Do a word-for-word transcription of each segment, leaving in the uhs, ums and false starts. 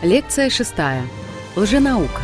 Лекция шестая. Лженаука.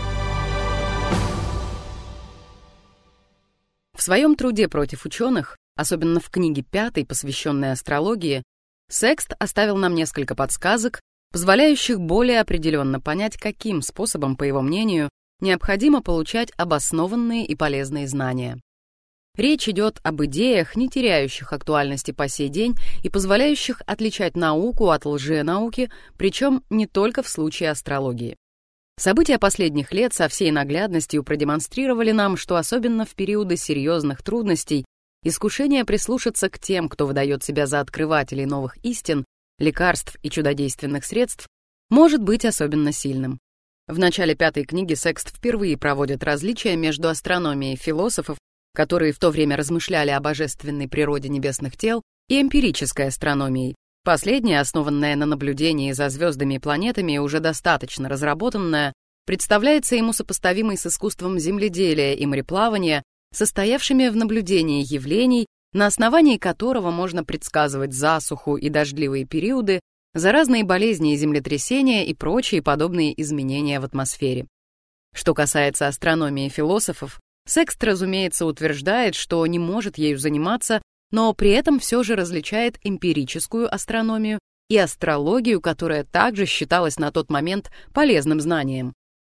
В своем труде против ученых, особенно в книге пятой, посвященной астрологии, Секст оставил нам несколько подсказок, позволяющих более определенно понять, каким способом, по его мнению, необходимо получать обоснованные и полезные знания. Речь идет об идеях, не теряющих актуальности по сей день и позволяющих отличать науку от лженауки, причем не только в случае астрологии. События последних лет со всей наглядностью продемонстрировали нам, что особенно в периоды серьезных трудностей искушение прислушаться к тем, кто выдает себя за открывателей новых истин, лекарств и чудодейственных средств, может быть особенно сильным. В начале пятой книги Секст впервые проводит различия между астрономией философов, которые в то время размышляли о божественной природе небесных тел, и эмпирической астрономией. Последняя, основанная на наблюдении за звездами и планетами и уже достаточно разработанная, представляется ему сопоставимой с искусством земледелия и мореплавания, состоявшими в наблюдении явлений, на основании которого можно предсказывать засуху и дождливые периоды, заразные болезни и землетрясения и прочие подобные изменения в атмосфере. Что касается астрономии философов, Секст, разумеется, утверждает, что не может ею заниматься, но при этом все же различает эмпирическую астрономию и астрологию, которая также считалась на тот момент полезным знанием.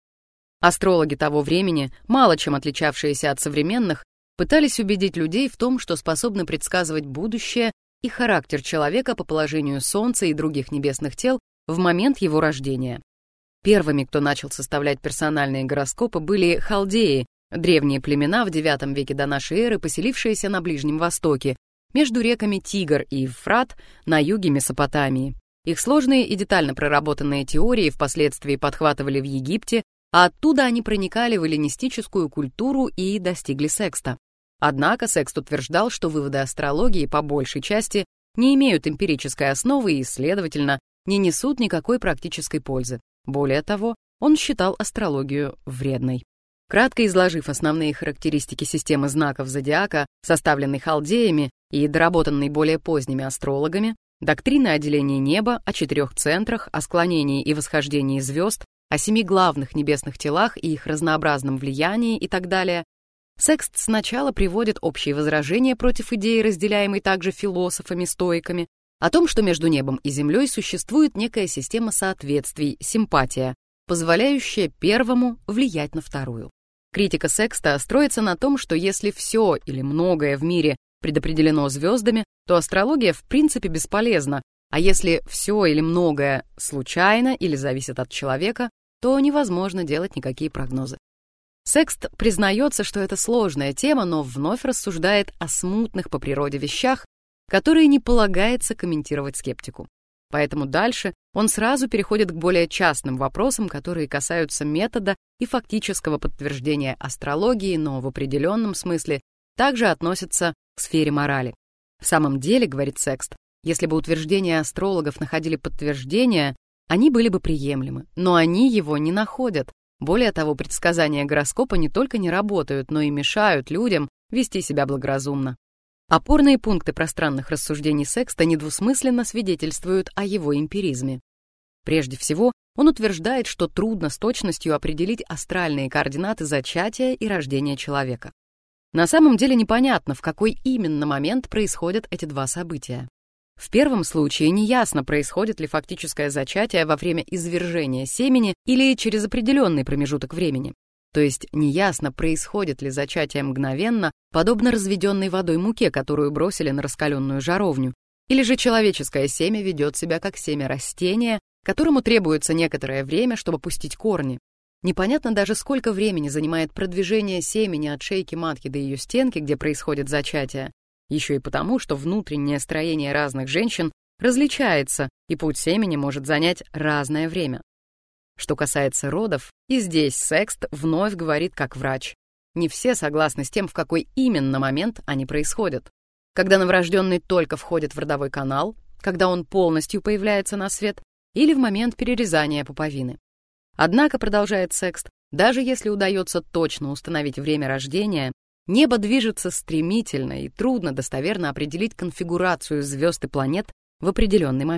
Астрологи того времени, мало чем отличавшиеся от современных, пытались убедить людей в том, что способны предсказывать будущее и характер человека по положению Солнца и других небесных тел в момент его рождения. Первыми, кто начал составлять персональные гороскопы, были халдеи, древние племена в девятом веке до нашей эры, поселившиеся на Ближнем Востоке, между реками Тигр и Евфрат на юге Месопотамии. Их сложные и детально проработанные теории впоследствии подхватывали в Египте, а оттуда они проникали в эллинистическую культуру и достигли Секста. Однако Секст утверждал, что выводы астрологии по большей части не имеют эмпирической основы и, следовательно, не несут никакой практической пользы. Более того, он считал астрологию вредной. Кратко изложив основные характеристики системы знаков зодиака, составленной халдеями и доработанной более поздними астрологами, доктрины о делении неба, о четырех центрах, о склонении и восхождении звезд, о семи главных небесных телах и их разнообразном влиянии и так далее, Секст сначала приводит общие возражения против идеи, разделяемой также философами-стоиками, о том, что между небом и землей существует некая система соответствий, симпатия, позволяющая первому влиять на вторую. Критика Секста строится на том, что если все или многое в мире предопределено звездами, то астрология в принципе бесполезна, а если все или многое случайно или зависит от человека, то невозможно делать никакие прогнозы. Секст признается, что это сложная тема, но вновь рассуждает о смутных по природе вещах, которые не полагается комментировать скептику. Поэтому дальше он сразу переходит к более частным вопросам, которые касаются метода и фактического подтверждения астрологии, но в определенном смысле также относятся к сфере морали. В самом деле, говорит Секст, если бы утверждения астрологов находили подтверждение, они были бы приемлемы, но они его не находят. Более того, предсказания гороскопа не только не работают, но и мешают людям вести себя благоразумно. Опорные пункты пространных рассуждений Секста недвусмысленно свидетельствуют о его эмпиризме. Прежде всего, он утверждает, что трудно с точностью определить астральные координаты зачатия и рождения человека. На самом деле непонятно, в какой именно момент происходят эти два события. В первом случае неясно, происходит ли фактическое зачатие во время извержения семени или через определенный промежуток времени. То есть неясно, происходит ли зачатие мгновенно, подобно разведенной водой муке, которую бросили на раскаленную жаровню, или же человеческое семя ведет себя как семя растения, которому требуется некоторое время, чтобы пустить корни. Непонятно даже, сколько времени занимает продвижение семени от шейки матки до ее стенки, где происходит зачатие, еще и потому, что внутреннее строение разных женщин различается, и путь семени может занять разное время. Что касается родов, и здесь Секст вновь говорит как врач. Не все согласны с тем, в какой именно момент они происходят. Когда новорожденный только входит в родовой канал, когда он полностью появляется на свет, или в момент перерезания пуповины. Однако, продолжает Секст, даже если удается точно установить время рождения, небо движется стремительно и трудно достоверно определить конфигурацию звезд и планет в определенный момент.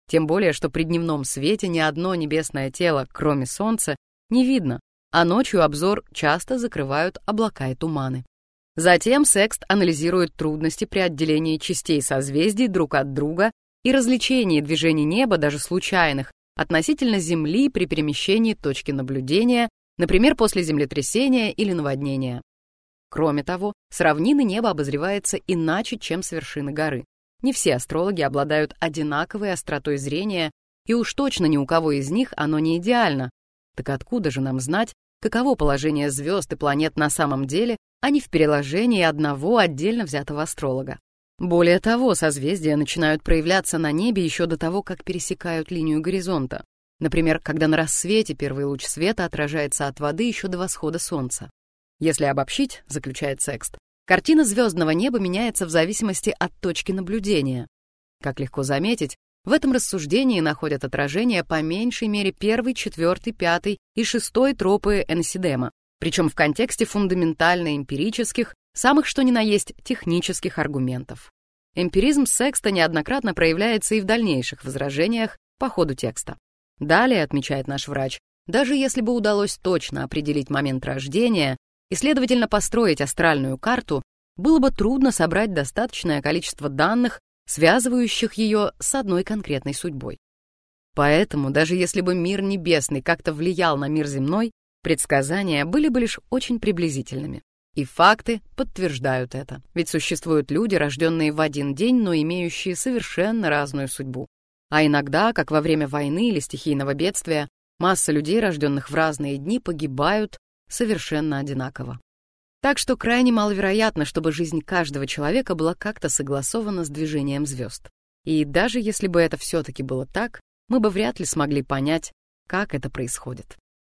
Тем более, что при дневном свете ни одно небесное тело, кроме Солнца, не видно, а ночью обзор часто закрывают облака и туманы. Затем секст анализирует трудности при отделении частей созвездий друг от друга и различении движений неба, даже случайных, относительно Земли при перемещении точки наблюдения, например, после землетрясения или наводнения. Кроме того, с равнины небо обозревается иначе, чем с вершины горы. Не все астрологи обладают одинаковой остротой зрения, и уж точно ни у кого из них оно не идеально. Так откуда же нам знать, каково положение звезд и планет на самом деле, а не в переложении одного отдельно взятого астролога? Более того, созвездия начинают проявляться на небе еще до того, как пересекают линию горизонта. Например, когда на рассвете первый луч света отражается от воды еще до восхода солнца. Если обобщить, заключает секст, картина звездного неба меняется в зависимости от точки наблюдения. Как легко заметить, в этом рассуждении находят отражение по меньшей мере первый, четвертый, пятый и шестой тропы Энсидема, причем в контексте фундаментально эмпирических, самых что ни на есть технических аргументов. Эмпиризм секста неоднократно проявляется и в дальнейших возражениях по ходу текста. Далее, отмечает наш врач, даже если бы удалось точно определить момент рождения и, следовательно, построить астральную карту, было бы трудно собрать достаточное количество данных, связывающих ее с одной конкретной судьбой. Поэтому, даже если бы мир небесный как-то влиял на мир земной, предсказания были бы лишь очень приблизительными. И факты подтверждают это. Ведь существуют люди, рожденные в один день, но имеющие совершенно разную судьбу. А иногда, как во время войны или стихийного бедствия, масса людей, рожденных в разные дни, погибают совершенно одинаково. Так что крайне маловероятно, чтобы жизнь каждого человека была как-то согласована с движением звезд. И даже если бы это все-таки было так, мы бы вряд ли смогли понять, как это происходит.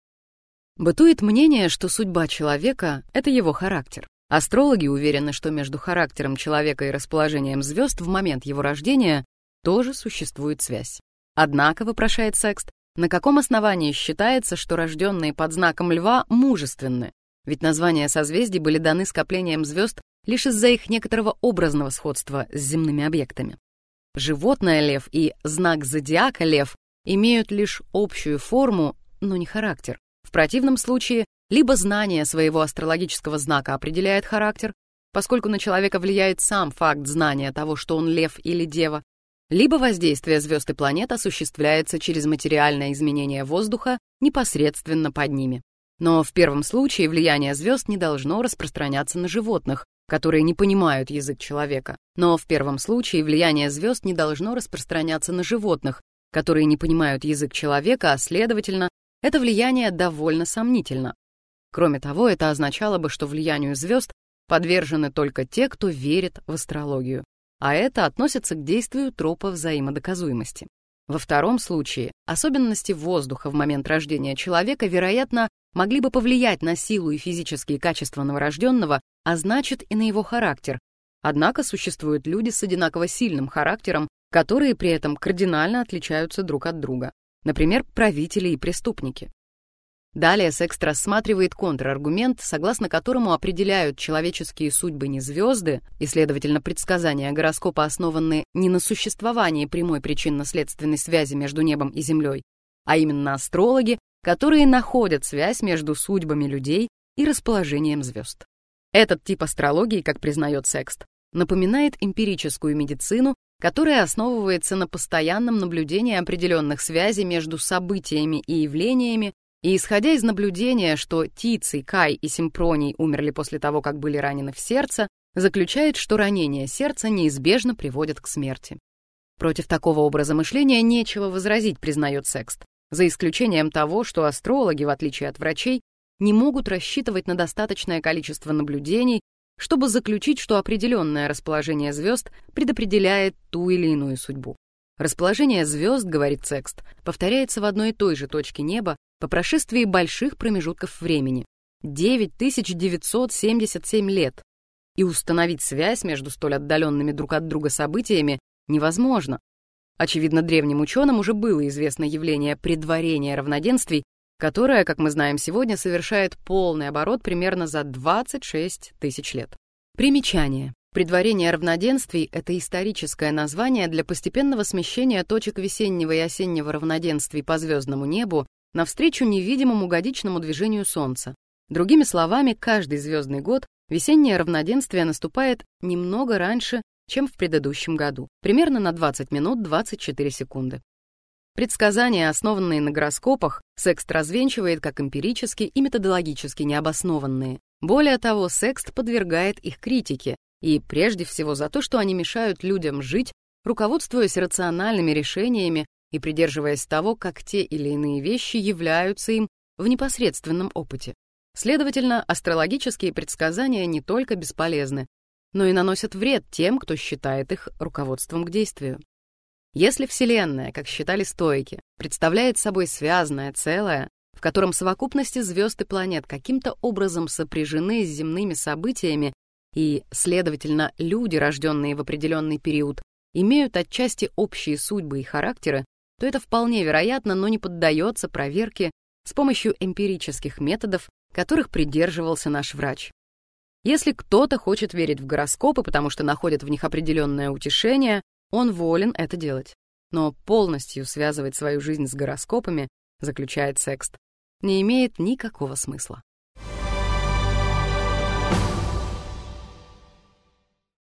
Бытует мнение, что судьба человека — это его характер. Астрологи уверены, что между характером человека и расположением звезд в момент его рождения тоже существует связь. Однако, вопрошает секст, на каком основании считается, что рожденные под знаком Льва мужественны? Ведь названия созвездий были даны скоплением звезд лишь из-за их некоторого образного сходства с земными объектами. Животное Лев и знак зодиака Лев имеют лишь общую форму, но не характер. В противном случае, либо знание своего астрологического знака определяет характер, поскольку на человека влияет сам факт знания того, что он лев или дева, либо воздействие звезд и планет осуществляется через материальное изменение воздуха непосредственно под ними. Но в первом случае влияние звезд не должно распространяться на животных, которые не понимают язык человека. Но в первом случае влияние звезд не должно распространяться на животных, которые не понимают язык человека, а следовательно, это влияние довольно сомнительно. Кроме того, это означало бы, что влиянию звезд подвержены только те, кто верит в астрологию, а это относится к действию тропа взаимодоказуемости. Во втором случае особенности воздуха в момент рождения человека, вероятно, могли бы повлиять на силу и физические качества новорожденного, а значит и на его характер. Однако существуют люди с одинаково сильным характером, которые при этом кардинально отличаются друг от друга. Например, правители и преступники. Далее секст рассматривает контраргумент, согласно которому определяют человеческие судьбы не звезды, и, следовательно, предсказания гороскопа основаны не на существовании прямой причинно-следственной связи между небом и землей, а именно астрологи, которые находят связь между судьбами людей и расположением звезд. Этот тип астрологии, как признает секст, напоминает эмпирическую медицину, которая основывается на постоянном наблюдении определенных связей между событиями и явлениями, и, исходя из наблюдения, что Тиций, Кай и Симпроний умерли после того, как были ранены в сердце, заключает, что ранения сердца неизбежно приводят к смерти. Против такого образа мышления нечего возразить, признает секст, за исключением того, что астрологи, в отличие от врачей, не могут рассчитывать на достаточное количество наблюдений, чтобы заключить, что определенное расположение звезд предопределяет ту или иную судьбу. Расположение звезд, говорит секст, повторяется в одной и той же точке неба по прошествии больших промежутков времени — девять тысяч девятьсот семьдесят семь лет, и установить связь между столь отдаленными друг от друга событиями невозможно. Очевидно, древним ученым уже было известно явление предварения равноденствий, которое, как мы знаем сегодня, совершает полный оборот примерно за двадцать шесть тысяч лет. Примечание. Предварение равноденствий — это историческое название для постепенного смещения точек весеннего и осеннего равноденствий по звездному небу навстречу невидимому годичному движению Солнца. Другими словами, каждый звездный год весеннее равноденствие наступает немного раньше, чем в предыдущем году, примерно на двадцать минут двадцать четыре секунды. Предсказания, основанные на гороскопах, секст развенчивает как эмпирически и методологически необоснованные. Более того, секст подвергает их критике, и прежде всего за то, что они мешают людям жить, руководствуясь рациональными решениями и придерживаясь того, как те или иные вещи являются им в непосредственном опыте. Следовательно, астрологические предсказания не только бесполезны, но и наносят вред тем, кто считает их руководством к действию. Если Вселенная, как считали стоики, представляет собой связанное целое, в котором совокупности звезд и планет каким-то образом сопряжены с земными событиями, и, следовательно, люди, рожденные в определенный период, имеют отчасти общие судьбы и характеры, то это вполне вероятно, но не поддается проверке с помощью эмпирических методов, которых придерживался наш врач. Если кто-то хочет верить в гороскопы, потому что находит в них определенное утешение, он волен это делать. Но полностью связывать свою жизнь с гороскопами, заключает секст, не имеет никакого смысла.